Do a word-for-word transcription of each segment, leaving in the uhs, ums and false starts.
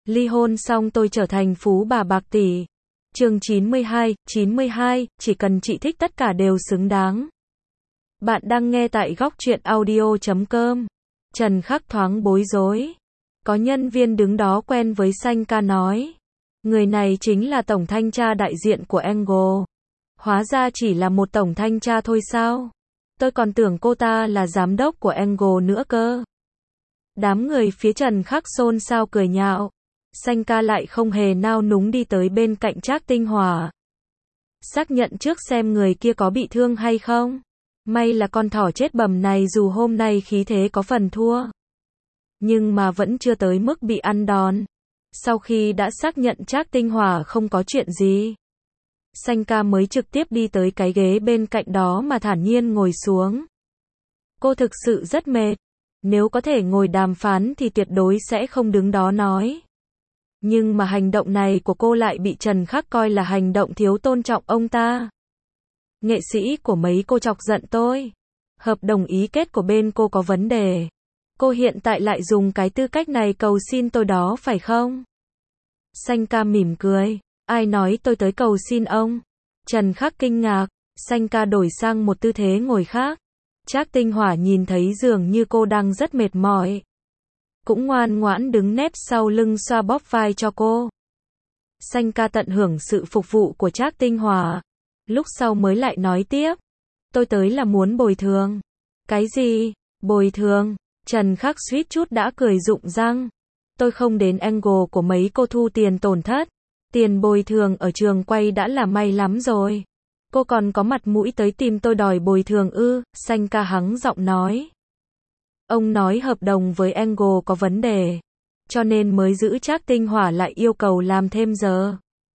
Ly hôn xong tôi trở thành phú bà bạc tỷ. Chương chín mươi hai, chín mươi hai, chỉ cần chị thích tất cả đều xứng đáng. Bạn đang nghe tại góc truyện audio chấm com. Trần Khắc thoáng bối rối. Có nhân viên đứng đó quen với Sanh ca nói. Người này chính là tổng thanh tra đại diện của Angle. Hóa ra chỉ là một tổng thanh tra thôi sao? Tôi còn tưởng cô ta là giám đốc của Angle nữa cơ. Đám người phía Trần Khắc xôn xao cười nhạo. Sanh ca lại không hề nao núng đi tới bên cạnh Trác Tinh Hòa. Xác nhận trước xem người kia có bị thương hay không. May là con thỏ chết bầm này dù hôm nay khí thế có phần thua, nhưng mà vẫn chưa tới mức bị ăn đòn. Sau khi đã xác nhận Trác Tinh Hòa không có chuyện gì, Sanh ca mới trực tiếp đi tới cái ghế bên cạnh đó mà thản nhiên ngồi xuống. Cô thực sự rất mệt. Nếu có thể ngồi đàm phán thì tuyệt đối sẽ không đứng đó nói. Nhưng mà hành động này của cô lại bị Trần Khắc coi là hành động thiếu tôn trọng ông ta. Nghệ sĩ của mấy cô chọc giận tôi. Hợp đồng ý kết của bên cô có vấn đề. Cô hiện tại lại dùng cái tư cách này cầu xin tôi đó phải không? Sanh ca mỉm cười. Ai nói tôi tới cầu xin ông? Trần Khắc kinh ngạc. Sanh ca đổi sang một tư thế ngồi khác. Trác Tinh Hòa nhìn thấy dường như cô đang rất mệt mỏi, cũng ngoan ngoãn đứng nép sau lưng xoa bóp vai cho cô. Sanh ca tận hưởng sự phục vụ của Trác Tinh Hòa. Lúc sau mới lại nói tiếp. Tôi tới là muốn bồi thường. Cái gì? Bồi thường? Trần Khắc suýt chút đã cười rụng răng. Tôi không đến Angle của mấy cô thu tiền tổn thất. Tiền bồi thường ở trường quay đã là may lắm rồi. Cô còn có mặt mũi tới tìm tôi đòi bồi thường ư? Sanh ca hắng giọng nói. Ông nói hợp đồng với Angle có vấn đề, cho nên mới giữ Trác Tinh Hòa lại yêu cầu làm thêm giờ.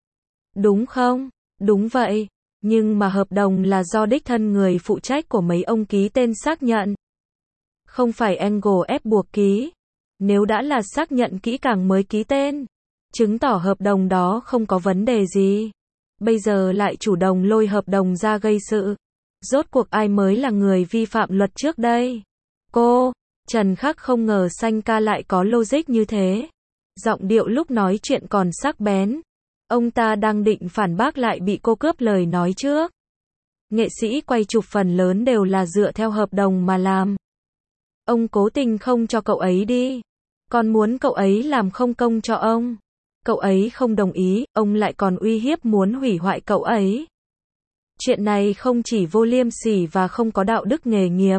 Đúng không? Đúng vậy. Nhưng mà hợp đồng là do đích thân người phụ trách của mấy ông ký tên xác nhận. Không phải Angle ép buộc ký. Nếu đã là xác nhận kỹ càng mới ký tên, chứng tỏ hợp đồng đó không có vấn đề gì. Bây giờ lại chủ động lôi hợp đồng ra gây sự. Rốt cuộc ai mới là người vi phạm luật trước đây? Cô. Trần Khắc không ngờ Sanh ca lại có logic như thế. Giọng điệu lúc nói chuyện còn sắc bén. Ông ta đang định phản bác lại bị cô cướp lời nói trước. Nghệ sĩ quay chụp phần lớn đều là dựa theo hợp đồng mà làm. Ông cố tình không cho cậu ấy đi. Còn muốn cậu ấy làm không công cho ông. Cậu ấy không đồng ý, ông lại còn uy hiếp muốn hủy hoại cậu ấy. Chuyện này không chỉ vô liêm sỉ và không có đạo đức nghề nghiệp,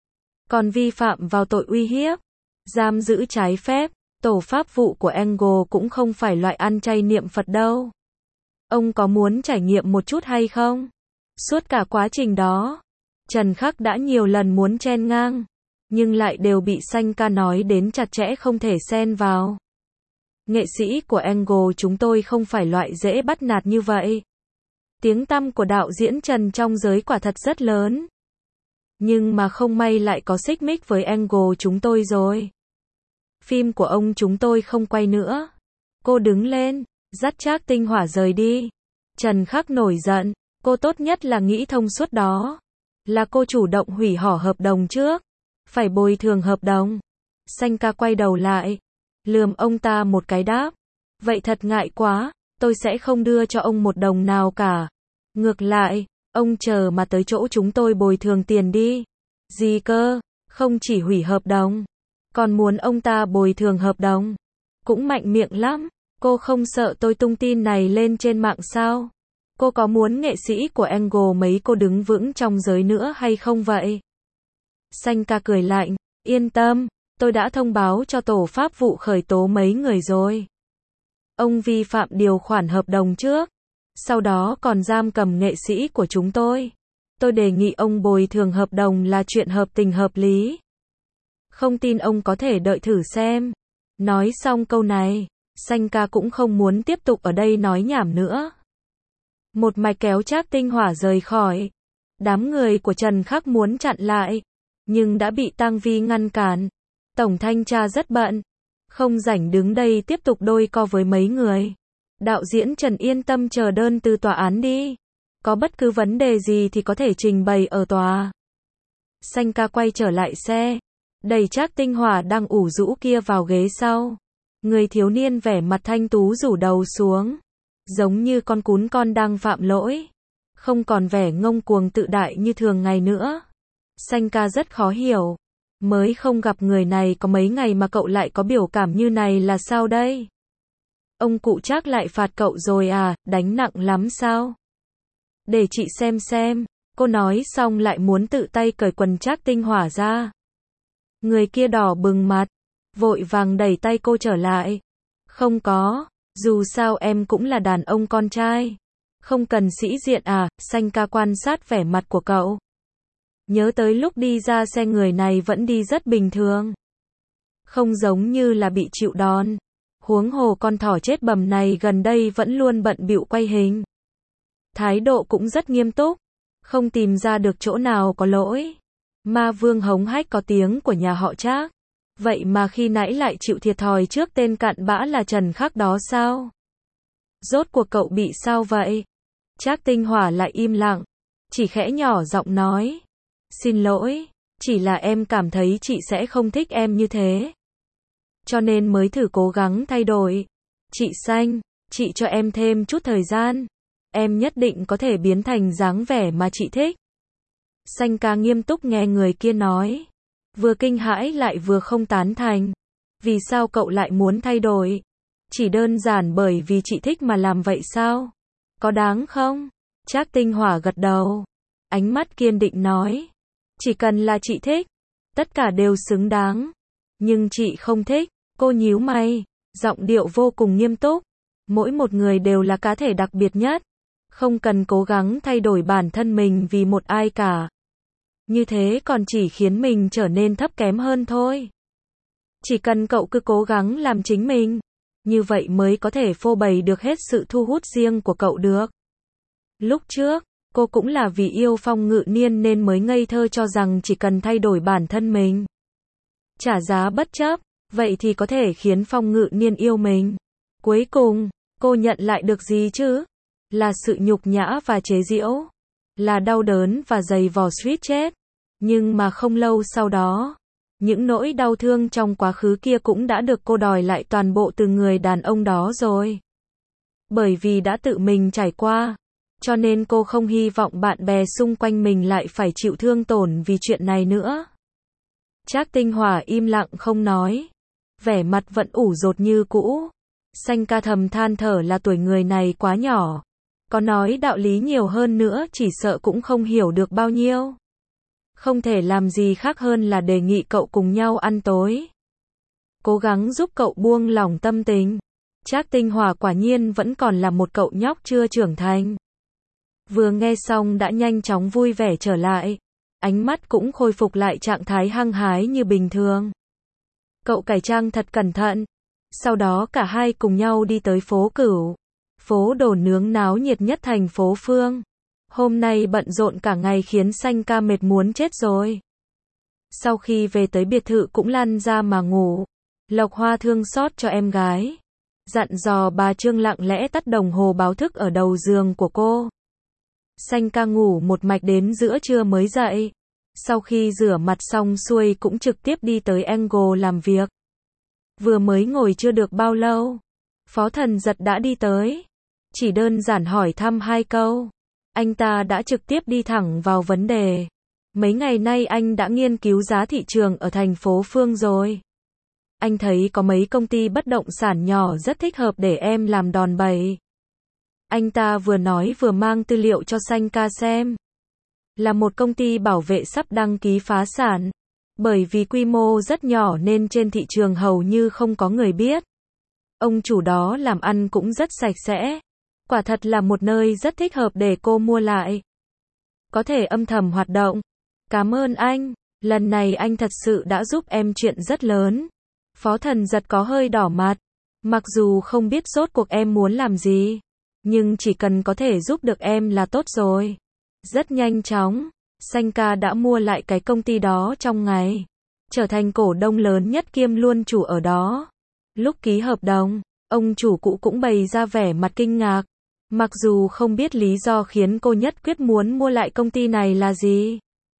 còn vi phạm vào tội uy hiếp, giam giữ trái phép. Tổ pháp vụ của Angle cũng không phải loại ăn chay niệm Phật đâu. Ông có muốn trải nghiệm một chút hay không? Suốt cả quá trình đó, Trần Khắc đã nhiều lần muốn chen ngang, nhưng lại đều bị Sanh ca nói đến chặt chẽ không thể xen vào. Nghệ sĩ của Angle chúng tôi không phải loại dễ bắt nạt như vậy. Tiếng tăm của đạo diễn Trần trong giới quả thật rất lớn. Nhưng mà không may lại có xích mích với Angle chúng tôi rồi. Phim của ông chúng tôi không quay nữa. Cô đứng lên, dắt Trác Tinh Hòa rời đi. Trần Khắc nổi giận. Cô tốt nhất là nghĩ thông suốt đó. Là cô chủ động hủy bỏ hợp đồng trước. Phải bồi thường hợp đồng. Sanh ca quay đầu lại, lườm ông ta một cái đáp. Vậy thật ngại quá. Tôi sẽ không đưa cho ông một đồng nào cả. Ngược lại, ông chờ mà tới chỗ chúng tôi bồi thường tiền đi. Gì cơ? Không chỉ hủy hợp đồng, còn muốn ông ta bồi thường hợp đồng. Cũng mạnh miệng lắm. Cô không sợ tôi tung tin này lên trên mạng sao? Cô có muốn nghệ sĩ của Angle mấy cô đứng vững trong giới nữa hay không vậy? Sanh ca cười lạnh. Yên tâm, tôi đã thông báo cho tổ pháp vụ khởi tố mấy người rồi. Ông vi phạm điều khoản hợp đồng trước, sau đó còn giam cầm nghệ sĩ của chúng tôi. Tôi đề nghị ông bồi thường hợp đồng là chuyện hợp tình hợp lý. Không tin ông có thể đợi thử xem. Nói xong câu này, Sanh ca cũng không muốn tiếp tục ở đây nói nhảm nữa. Một mạch kéo Trác Tinh Hòa rời khỏi. Đám người của Trần Khắc muốn chặn lại, nhưng đã bị Tang Vi ngăn cản. Tổng thanh tra rất bận, không rảnh đứng đây tiếp tục đôi co với mấy người. Đạo diễn Trần yên tâm chờ đơn từ tòa án đi. Có bất cứ vấn đề gì thì có thể trình bày ở tòa. Sanh ca quay trở lại xe, đẩy Trác Tinh Hòa đang ủ rũ kia vào ghế sau. Người thiếu niên vẻ mặt thanh tú rủ đầu xuống, giống như con cún con đang phạm lỗi, không còn vẻ ngông cuồng tự đại như thường ngày nữa. Xanh ca rất khó hiểu, mới không gặp người này có mấy ngày mà cậu lại có biểu cảm như này là sao đây? Ông cụ Trác lại phạt cậu rồi à, đánh nặng lắm sao? Để chị xem xem, cô nói xong lại muốn tự tay cởi quần Trác Tinh Hỏa ra. Người kia đỏ bừng mặt, vội vàng đẩy tay cô trở lại. Không có, dù sao em cũng là đàn ông con trai. Không cần sĩ diện à, Xanh ca quan sát vẻ mặt của cậu. Nhớ tới lúc đi ra xe người này vẫn đi rất bình thường. Không giống như là bị chịu đòn. Huống hồ con thỏ chết bầm này gần đây vẫn luôn bận bịu quay hình. Thái độ cũng rất nghiêm túc, không tìm ra được chỗ nào có lỗi. Ma vương hống hách có tiếng của nhà họ Trác. Vậy mà khi nãy lại chịu thiệt thòi trước tên cặn bã là Trần Khắc đó sao? Rốt cuộc cậu bị sao vậy? Trác Tinh Hỏa lại im lặng, chỉ khẽ nhỏ giọng nói. Xin lỗi, chỉ là em cảm thấy chị sẽ không thích em như thế. Cho nên mới thử cố gắng thay đổi. Chị Xanh, chị cho em thêm chút thời gian. Em nhất định có thể biến thành dáng vẻ mà chị thích. Xanh ca nghiêm túc nghe người kia nói. Vừa kinh hãi lại vừa không tán thành. Vì sao cậu lại muốn thay đổi? Chỉ đơn giản bởi vì chị thích mà làm vậy sao? Có đáng không? Trác Tinh Hỏa gật đầu. Ánh mắt kiên định nói. Chỉ cần là chị thích, tất cả đều xứng đáng. Nhưng chị không thích. Cô nhíu mày, giọng điệu vô cùng nghiêm túc. Mỗi một người đều là cá thể đặc biệt nhất. Không cần cố gắng thay đổi bản thân mình vì một ai cả. Như thế còn chỉ khiến mình trở nên thấp kém hơn thôi. Chỉ cần cậu cứ cố gắng làm chính mình, như vậy mới có thể phô bày được hết sự thu hút riêng của cậu được. Lúc trước, cô cũng là vì yêu Phong Ngự Niên nên mới ngây thơ cho rằng chỉ cần thay đổi bản thân mình, trả giá bất chấp, vậy thì có thể khiến Phong Ngự Niên yêu mình. Cuối cùng, cô nhận lại được gì chứ? Là sự nhục nhã và chế giễu. Là đau đớn và giày vò suýt chết. Nhưng mà không lâu sau đó, những nỗi đau thương trong quá khứ kia cũng đã được cô đòi lại toàn bộ từ người đàn ông đó rồi. Bởi vì đã tự mình trải qua, cho nên cô không hy vọng bạn bè xung quanh mình lại phải chịu thương tổn vì chuyện này nữa. Trác Tinh Hỏa im lặng không nói, vẻ mặt vẫn ủ rột như cũ. Xanh ca thầm than thở là tuổi người này quá nhỏ. Có nói đạo lý nhiều hơn nữa chỉ sợ cũng không hiểu được bao nhiêu. Không thể làm gì khác hơn là đề nghị cậu cùng nhau ăn tối. Cố gắng giúp cậu buông lỏng tâm tình. Trác Tinh Hỏa quả nhiên vẫn còn là một cậu nhóc chưa trưởng thành. Vừa nghe xong đã nhanh chóng vui vẻ trở lại. Ánh mắt cũng khôi phục lại trạng thái hăng hái như bình thường. Cậu cải trang thật cẩn thận. Sau đó cả hai cùng nhau đi tới phố Cửu. Phố đồ nướng náo nhiệt nhất thành phố Phương. Hôm nay bận rộn cả ngày khiến Xanh ca mệt muốn chết rồi. Sau khi về tới biệt thự cũng lăn ra mà ngủ. Lộc Hoa thương xót cho em gái. Dặn dò bà Trương lặng lẽ tắt đồng hồ báo thức ở đầu giường của cô. Xanh ca ngủ một mạch đến giữa trưa mới dậy. Sau khi rửa mặt xong xuôi cũng trực tiếp đi tới Angle làm việc. Vừa mới ngồi chưa được bao lâu, Phó Thần Giật đã đi tới. Chỉ đơn giản hỏi thăm hai câu. Anh ta đã trực tiếp đi thẳng vào vấn đề. Mấy ngày nay anh đã nghiên cứu giá thị trường ở thành phố Phương rồi. Anh thấy có mấy công ty bất động sản nhỏ rất thích hợp để em làm đòn bẩy. Anh ta vừa nói vừa mang tư liệu cho Xanh ca xem. Là một công ty bảo vệ sắp đăng ký phá sản. Bởi vì quy mô rất nhỏ nên trên thị trường hầu như không có người biết. Ông chủ đó làm ăn cũng rất sạch sẽ. Quả thật là một nơi rất thích hợp để cô mua lại. Có thể âm thầm hoạt động. Cảm ơn anh, lần này anh thật sự đã giúp em chuyện rất lớn. Phó Thần Giật có hơi đỏ mặt. Mặc dù không biết rốt cuộc em muốn làm gì, nhưng chỉ cần có thể giúp được em là tốt rồi. Rất nhanh chóng, Xanh ca đã mua lại cái công ty đó trong ngày. Trở thành cổ đông lớn nhất kiêm luôn chủ ở đó. Lúc ký hợp đồng, ông chủ cũ cũng bày ra vẻ mặt kinh ngạc. Mặc dù không biết lý do khiến cô nhất quyết muốn mua lại công ty này là gì.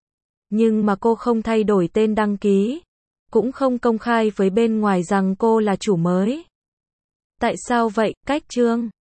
Nhưng mà cô không thay đổi tên đăng ký. Cũng không công khai với bên ngoài rằng cô là chủ mới. Tại sao vậy? Cách chương